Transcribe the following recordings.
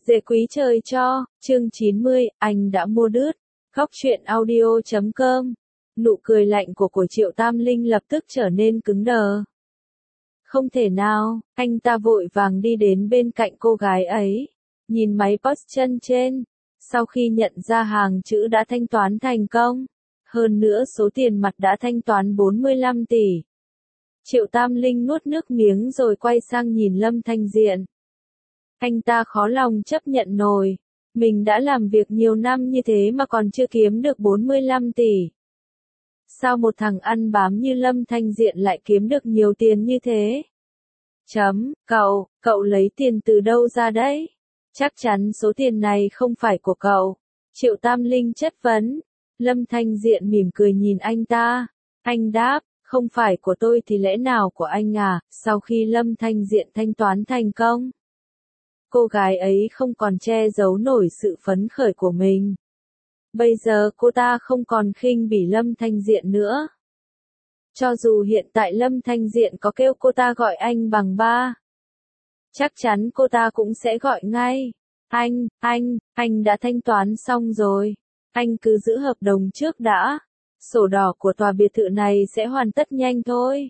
Dễ quý trời cho, chương 90, anh đã mua đứt. Góc truyện audio.com. Nụ cười lạnh của Triệu Tam Linh lập tức trở nên cứng đờ. Không thể nào, anh ta vội vàng đi đến bên cạnh cô gái ấy, nhìn máy POS chân trên. Sau khi nhận ra hàng chữ đã thanh toán thành công, hơn nữa số tiền mặt đã thanh toán 45 tỷ. Triệu Tam Linh nuốt nước miếng rồi quay sang nhìn Lâm Thanh Diện. Anh ta khó lòng chấp nhận nổi, mình đã làm việc nhiều năm như thế mà còn chưa kiếm được 45 tỷ. Sao một thằng ăn bám như Lâm Thanh Diện lại kiếm được nhiều tiền như thế? Cậu lấy tiền từ đâu ra đấy? Chắc chắn số tiền này không phải của cậu. Triệu Tam Linh chất vấn. Lâm Thanh Diện mỉm cười nhìn anh ta. Anh đáp, không phải của tôi thì lẽ nào của anh à? Sau khi Lâm Thanh Diện thanh toán thành công, cô gái ấy không còn che giấu nổi sự phấn khởi của mình. Bây giờ cô ta không còn khinh bỉ Lâm Thanh Diện nữa. Cho dù hiện tại Lâm Thanh Diện có kêu cô ta gọi anh bằng ba, chắc chắn cô ta cũng sẽ gọi ngay. Anh đã thanh toán xong rồi. Anh cứ giữ hợp đồng trước đã. Sổ đỏ của tòa biệt thự này sẽ hoàn tất nhanh thôi.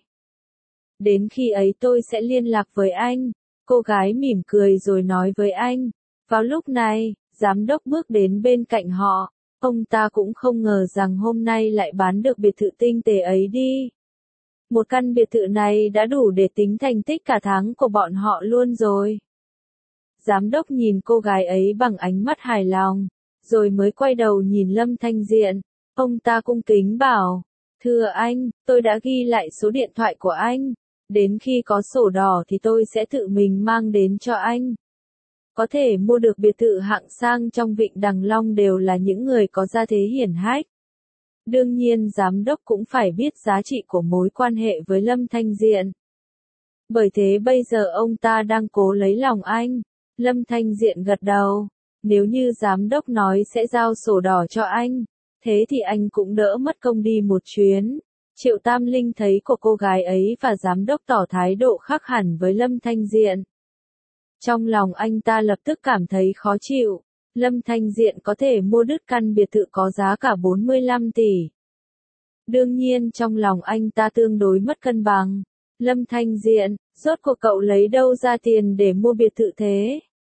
Đến khi ấy tôi sẽ liên lạc với anh. Cô gái mỉm cười rồi nói với anh. Vào lúc này, giám đốc bước đến bên cạnh họ. Ông ta cũng không ngờ rằng hôm nay lại bán được biệt thự tinh tế ấy đi. Một căn biệt thự này đã đủ để tính thành tích cả tháng của bọn họ luôn rồi. Giám đốc nhìn cô gái ấy bằng ánh mắt hài lòng, rồi mới quay đầu nhìn Lâm Thanh Diện. Ông ta cung kính bảo, thưa anh, tôi đã ghi lại số điện thoại của anh. Đến khi có sổ đỏ thì tôi sẽ tự mình mang đến cho anh. Có thể mua được biệt thự hạng sang trong Vịnh Đằng Long đều là những người có gia thế hiển hách. Đương nhiên giám đốc cũng phải biết giá trị của mối quan hệ với Lâm Thanh Diện. Bởi thế bây giờ ông ta đang cố lấy lòng anh. Lâm Thanh Diện gật đầu. Nếu như giám đốc nói sẽ giao sổ đỏ cho anh, thế thì anh cũng đỡ mất công đi một chuyến. Triệu Tam Linh thấy của cô gái ấy và giám đốc tỏ thái độ khác hẳn với Lâm Thanh Diện. Trong lòng anh ta lập tức cảm thấy khó chịu. Lâm Thanh Diện có thể mua đứt căn biệt thự có giá cả 45 tỷ. Đương nhiên trong lòng anh ta tương đối mất cân bằng. Lâm Thanh Diện, rốt cuộc cậu lấy đâu ra tiền để mua biệt thự thế?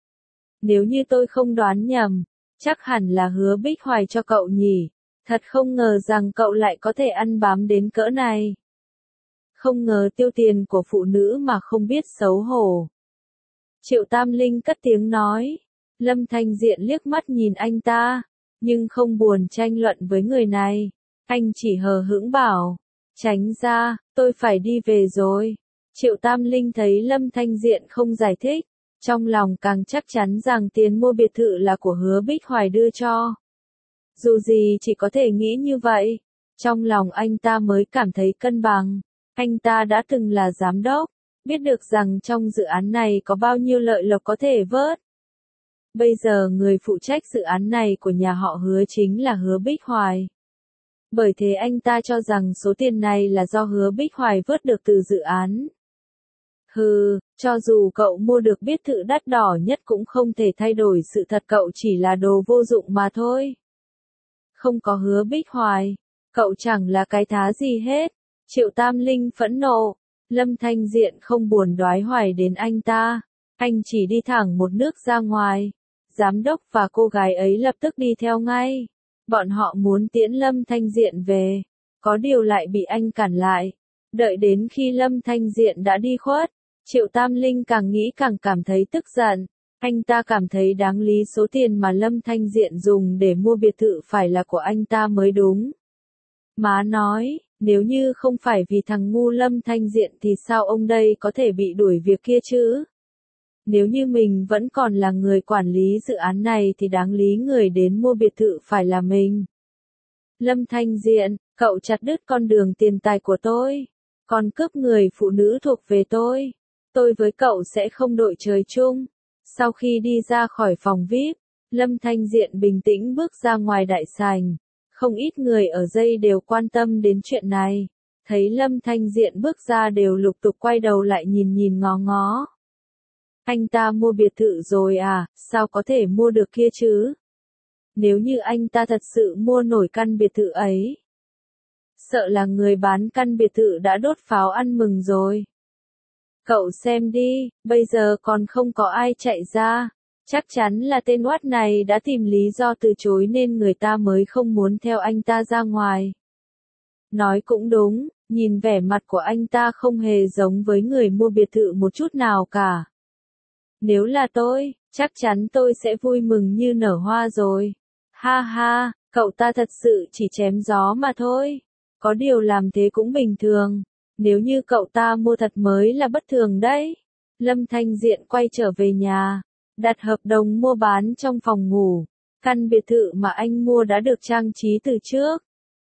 Nếu như tôi không đoán nhầm, chắc hẳn là Hứa Bích Hoài cho cậu nhỉ. Thật không ngờ rằng cậu lại có thể ăn bám đến cỡ này. Không ngờ tiêu tiền của phụ nữ mà không biết xấu hổ. Triệu Tam Linh cất tiếng nói. Lâm Thanh Diện liếc mắt nhìn anh ta, nhưng không buồn tranh luận với người này. Anh chỉ hờ hững bảo, tránh ra, tôi phải đi về rồi. Triệu Tam Linh thấy Lâm Thanh Diện không giải thích, trong lòng càng chắc chắn rằng tiền mua biệt thự là của Hứa Bích Hoài đưa cho. Dù gì chỉ có thể nghĩ như vậy, trong lòng anh ta mới cảm thấy cân bằng. Anh ta đã từng là giám đốc, biết được rằng trong dự án này có bao nhiêu lợi lộc có thể vớt. Bây giờ người phụ trách dự án này của nhà họ Hứa chính là Hứa Bích Hoài. Bởi thế anh ta cho rằng số tiền này là do Hứa Bích Hoài vớt được từ dự án. Cho dù cậu mua được biệt thự đắt đỏ nhất cũng không thể thay đổi sự thật cậu chỉ là đồ vô dụng mà thôi. Không có Hứa Bích Hoài, cậu chẳng là cái thá gì hết. Triệu Tam Linh phẫn nộ. Lâm Thanh Diện không buồn đoái hoài đến anh ta. Anh chỉ đi thẳng một nước ra ngoài. Giám đốc và cô gái ấy lập tức đi theo ngay. Bọn họ muốn tiễn Lâm Thanh Diện về. Có điều lại bị anh cản lại. Đợi đến khi Lâm Thanh Diện đã đi khuất, Triệu Tam Linh càng nghĩ càng cảm thấy tức giận. Anh ta cảm thấy đáng lý số tiền mà Lâm Thanh Diện dùng để mua biệt thự phải là của anh ta mới đúng. Má nói, nếu như không phải vì thằng ngu Lâm Thanh Diện thì sao ông đây có thể bị đuổi việc kia chứ? Nếu như mình vẫn còn là người quản lý dự án này thì đáng lý người đến mua biệt thự phải là mình. Lâm Thanh Diện, cậu chặt đứt con đường tiền tài của tôi. Còn cướp người phụ nữ thuộc về tôi. Tôi với cậu sẽ không đội trời chung. Sau khi đi ra khỏi phòng VIP, Lâm Thanh Diện bình tĩnh bước ra ngoài đại sảnh. Không ít người ở đây đều quan tâm đến chuyện này. Thấy Lâm Thanh Diện bước ra đều lục tục quay đầu lại nhìn ngó ngó. Anh ta mua biệt thự rồi à, sao có thể mua được kia chứ? Nếu như anh ta thật sự mua nổi căn biệt thự ấy, sợ là người bán căn biệt thự đã đốt pháo ăn mừng rồi. Cậu xem đi, bây giờ còn không có ai chạy ra. Chắc chắn là tên oát này đã tìm lý do từ chối nên người ta mới không muốn theo anh ta ra ngoài. Nói cũng đúng, nhìn vẻ mặt của anh ta không hề giống với người mua biệt thự một chút nào cả. Nếu là tôi, chắc chắn tôi sẽ vui mừng như nở hoa rồi. Ha ha, cậu ta thật sự chỉ chém gió mà thôi. Có điều làm thế cũng bình thường. Nếu như cậu ta mua thật mới là bất thường đấy. Lâm Thanh Diện quay trở về nhà, đặt hợp đồng mua bán trong phòng ngủ. Căn biệt thự mà anh mua đã được trang trí từ trước.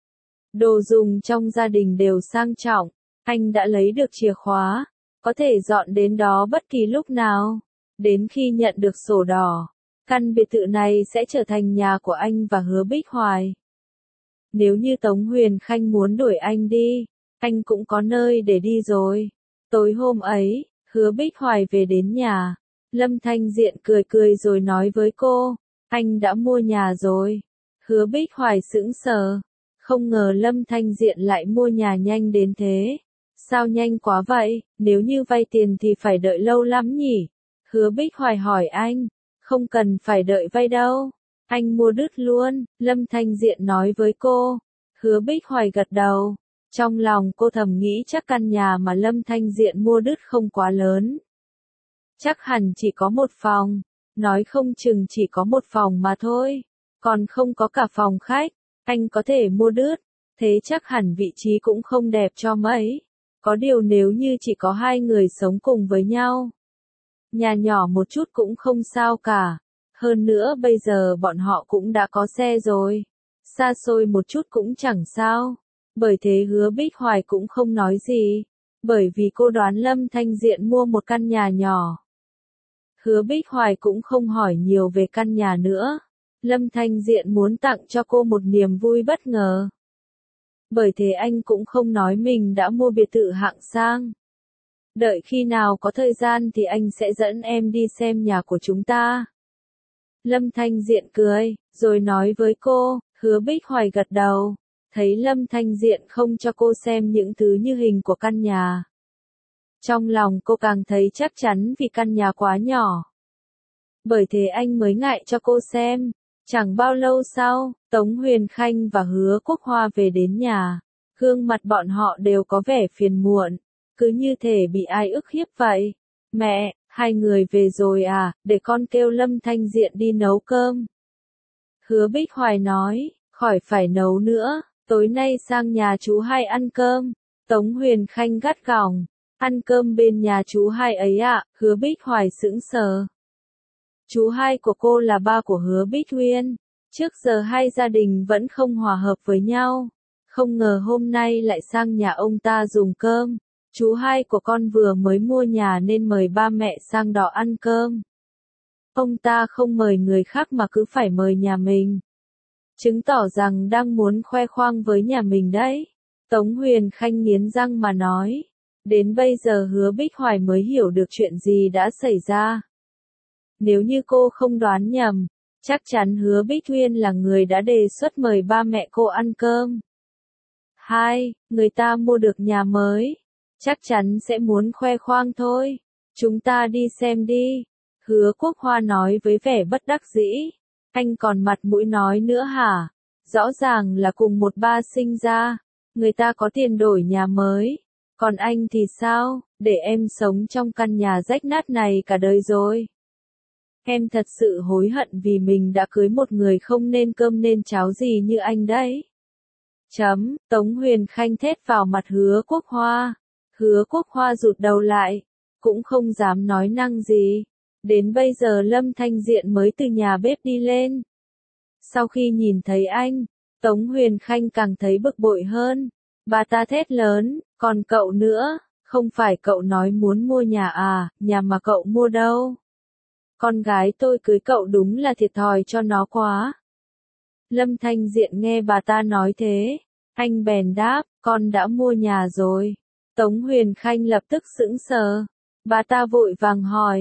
Đồ dùng trong gia đình đều sang trọng. Anh đã lấy được chìa khóa, có thể dọn đến đó bất kỳ lúc nào. Đến khi nhận được sổ đỏ, căn biệt thự này sẽ trở thành nhà của anh và Hứa Bích Hoài. Nếu như Tống Huyền Khanh muốn đuổi anh đi, anh cũng có nơi để đi rồi. Tối hôm ấy, Hứa Bích Hoài về đến nhà. Lâm Thanh Diện cười cười rồi nói với cô, anh đã mua nhà rồi. Hứa Bích Hoài sững sờ, không ngờ Lâm Thanh Diện lại mua nhà nhanh đến thế. Sao nhanh quá vậy, nếu như vay tiền thì phải đợi lâu lắm nhỉ? Hứa Bích Hoài hỏi anh, không cần phải đợi vay đâu. Anh mua đứt luôn, Lâm Thanh Diện nói với cô. Hứa Bích Hoài gật đầu. Trong lòng cô thầm nghĩ chắc căn nhà mà Lâm Thanh Diện mua đứt không quá lớn. Chắc hẳn chỉ có một phòng, nói không chừng chỉ có một phòng mà thôi, còn không có cả phòng khách, anh có thể mua đứt, thế chắc hẳn vị trí cũng không đẹp cho mấy. Có điều nếu như chỉ có hai người sống cùng với nhau, nhà nhỏ một chút cũng không sao cả, hơn nữa bây giờ bọn họ cũng đã có xe rồi, xa xôi một chút cũng chẳng sao. Bởi thế Hứa Bích Hoài cũng không nói gì, bởi vì cô đoán Lâm Thanh Diện mua một căn nhà nhỏ. Hứa Bích Hoài cũng không hỏi nhiều về căn nhà nữa. Lâm Thanh Diện muốn tặng cho cô một niềm vui bất ngờ. Bởi thế anh cũng không nói mình đã mua biệt thự hạng sang. Đợi khi nào có thời gian thì anh sẽ dẫn em đi xem nhà của chúng ta. Lâm Thanh Diện cười, rồi nói với cô. Hứa Bích Hoài gật đầu. Thấy Lâm Thanh Diện không cho cô xem những thứ như hình của căn nhà. Trong lòng cô càng thấy chắc chắn vì căn nhà quá nhỏ. Bởi thế anh mới ngại cho cô xem. Chẳng bao lâu sau, Tống Huyền Khanh và Hứa Quốc Hoa về đến nhà. Gương mặt bọn họ đều có vẻ phiền muộn, cứ như thể bị ai ức hiếp vậy. Mẹ, hai người về rồi à, để con kêu Lâm Thanh Diện đi nấu cơm. Hứa Bích Hoài nói, khỏi phải nấu nữa, tối nay sang nhà chú hai ăn cơm. Tống Huyền Khanh gắt gỏng, ăn cơm bên nhà chú hai ấy ạ. Hứa Bích Hoài sững sờ. Chú hai của cô là ba của Hứa Bích Huyên. Trước giờ hai gia đình vẫn không hòa hợp với nhau. Không ngờ hôm nay lại sang nhà ông ta dùng cơm. Chú hai của con vừa mới mua nhà nên mời ba mẹ sang đó ăn cơm. Ông ta không mời người khác mà cứ phải mời nhà mình. Chứng tỏ rằng đang muốn khoe khoang với nhà mình đấy. Tống Huyền Khanh nghiến răng mà nói. Đến bây giờ Hứa Bích Hoài mới hiểu được chuyện gì đã xảy ra. Nếu như cô không đoán nhầm, chắc chắn Hứa Bích Huyên là người đã đề xuất mời ba mẹ cô ăn cơm. Hai, người ta mua được nhà mới, chắc chắn sẽ muốn khoe khoang thôi. Chúng ta đi xem đi. Hứa Quốc Hoa nói với vẻ bất đắc dĩ. Anh còn mặt mũi nói nữa hả? Rõ ràng là cùng một ba sinh ra. Người ta có tiền đổi nhà mới. Còn anh thì sao? Để em sống trong căn nhà rách nát này cả đời rồi. Em thật sự hối hận vì mình đã cưới một người không nên cơm nên cháo gì như anh đấy. Tống Huyền Khanh thét vào mặt Hứa Quốc Hoa. Hứa Quốc Hoa rụt đầu lại, cũng không dám nói năng gì. Đến bây giờ Lâm Thanh Diện mới từ nhà bếp đi lên. Sau khi nhìn thấy anh, Tống Huyền Khanh càng thấy bực bội hơn. Bà ta thét lớn, còn cậu nữa, không phải cậu nói muốn mua nhà à, nhà mà cậu mua đâu. Con gái tôi cưới cậu đúng là thiệt thòi cho nó quá. Lâm Thanh Diện nghe bà ta nói thế, anh bèn đáp, con đã mua nhà rồi. Tống Huyền Khanh lập tức sững sờ. Bà ta vội vàng hỏi,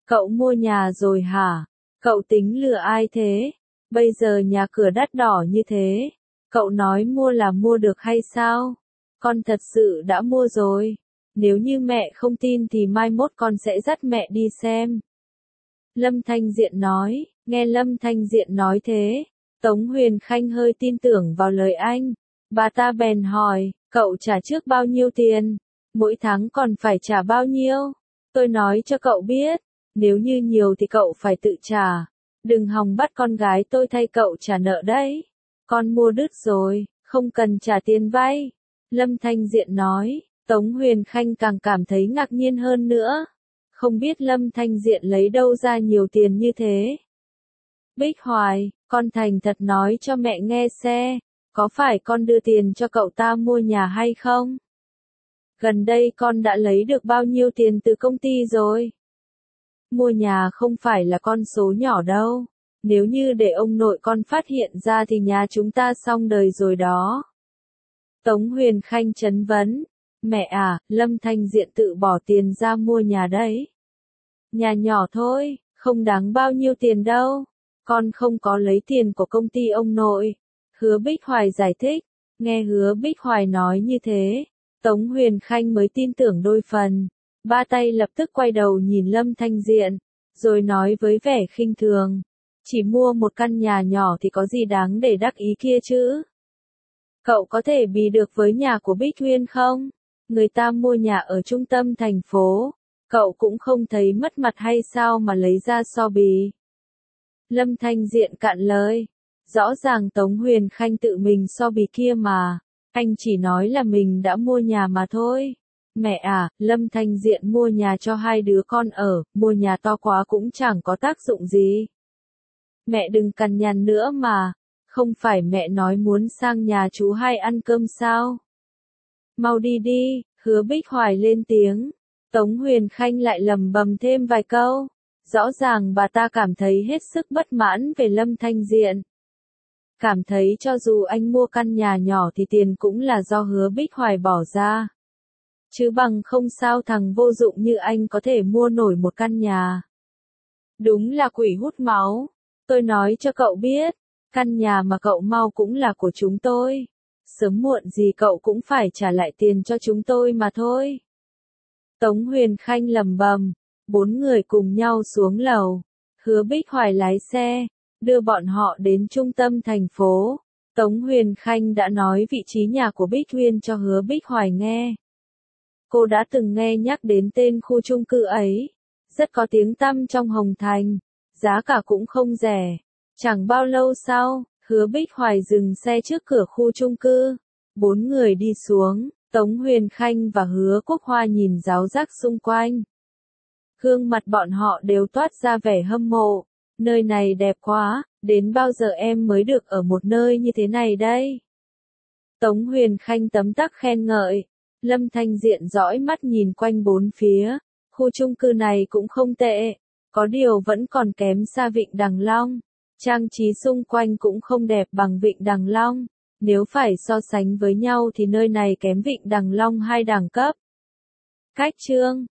Cậu mua nhà rồi hả? Cậu tính lừa ai thế? Bây giờ nhà cửa đắt đỏ như thế. Cậu nói mua là mua được hay sao? Con thật sự đã mua rồi. Nếu như mẹ không tin thì mai mốt con sẽ dắt mẹ đi xem. Lâm Thanh Diện nói, nghe Lâm Thanh Diện nói thế, Tống Huyền Khanh hơi tin tưởng vào lời anh. Bà ta bèn hỏi, cậu trả trước bao nhiêu tiền? Mỗi tháng còn phải trả bao nhiêu? Tôi nói cho cậu biết, nếu như nhiều thì cậu phải tự trả. Đừng hòng bắt con gái tôi thay cậu trả nợ đấy. Con mua đứt rồi, không cần trả tiền vay. Lâm Thanh Diện nói, Tống Huyền Khanh càng cảm thấy ngạc nhiên hơn nữa. Không biết Lâm Thanh Diện lấy đâu ra nhiều tiền như thế. Bích Hoài, con thành thật nói cho mẹ nghe xe, có phải con đưa tiền cho cậu ta mua nhà hay không? Gần đây con đã lấy được bao nhiêu tiền từ công ty rồi? Mua nhà không phải là con số nhỏ đâu. Nếu như để ông nội con phát hiện ra thì nhà chúng ta xong đời rồi đó. Tống Huyền Khanh trấn vấn. Mẹ à, Lâm Thanh Diện tự bỏ tiền ra mua nhà đấy. Nhà nhỏ thôi, không đáng bao nhiêu tiền đâu. Con không có lấy tiền của công ty ông nội. Hứa Bích Hoài giải thích. Nghe Hứa Bích Hoài nói như thế, Tống Huyền Khanh mới tin tưởng đôi phần. Ba tay lập tức quay đầu nhìn Lâm Thanh Diện, rồi nói với vẻ khinh thường. Chỉ mua một căn nhà nhỏ thì có gì đáng để đắc ý kia chứ? Cậu có thể bì được với nhà của Bích Huyên không? Người ta mua nhà ở trung tâm thành phố. Cậu cũng không thấy mất mặt hay sao mà lấy ra so bì? Lâm Thanh Diện cạn lời. Rõ ràng Tống Huyền Khanh tự mình so bì kia mà. Anh chỉ nói là mình đã mua nhà mà thôi. Mẹ à, Lâm Thanh Diện mua nhà cho hai đứa con ở, mua nhà to quá cũng chẳng có tác dụng gì. Mẹ đừng cằn nhằn nữa mà. Không phải mẹ nói muốn sang nhà chú hai ăn cơm sao? Mau đi đi, Hứa Bích Hoài lên tiếng. Tống Huyền Khanh lại lầm bầm thêm vài câu. Rõ ràng bà ta cảm thấy hết sức bất mãn về Lâm Thanh Diện. Cảm thấy cho dù anh mua căn nhà nhỏ thì tiền cũng là do Hứa Bích Hoài bỏ ra. Chứ bằng không sao thằng vô dụng như anh có thể mua nổi một căn nhà. Đúng là quỷ hút máu. Tôi nói cho cậu biết, căn nhà mà cậu mau cũng là của chúng tôi. Sớm muộn gì cậu cũng phải trả lại tiền cho chúng tôi mà thôi. Tống Huyền Khanh lầm bầm, 4 người cùng nhau xuống lầu. Hứa Bích Hoài lái xe, đưa bọn họ đến trung tâm thành phố. Tống Huyền Khanh đã nói vị trí nhà của Bích Huyên cho Hứa Bích Hoài nghe. Cô đã từng nghe nhắc đến tên khu chung cư ấy. Rất có tiếng tăm trong Hồng Thành. Giá cả cũng không rẻ. Chẳng bao lâu sau, Hứa Bích Hoài dừng xe trước cửa khu chung cư. 4 người đi xuống, Tống Huyền Khanh và Hứa Quốc Hoa nhìn ráo rác xung quanh. Gương mặt bọn họ đều toát ra vẻ hâm mộ. Nơi này đẹp quá, đến bao giờ em mới được ở một nơi như thế này đây? Tống Huyền Khanh tấm tắc khen ngợi. Lâm Thanh Diện dõi mắt nhìn quanh bốn phía. Khu chung cư này cũng không tệ. Có điều vẫn còn kém xa Vịnh Đằng Long. Trang trí xung quanh cũng không đẹp bằng Vịnh Đằng Long. Nếu phải so sánh với nhau thì nơi này kém Vịnh Đằng Long 2 đẳng cấp. Cách chương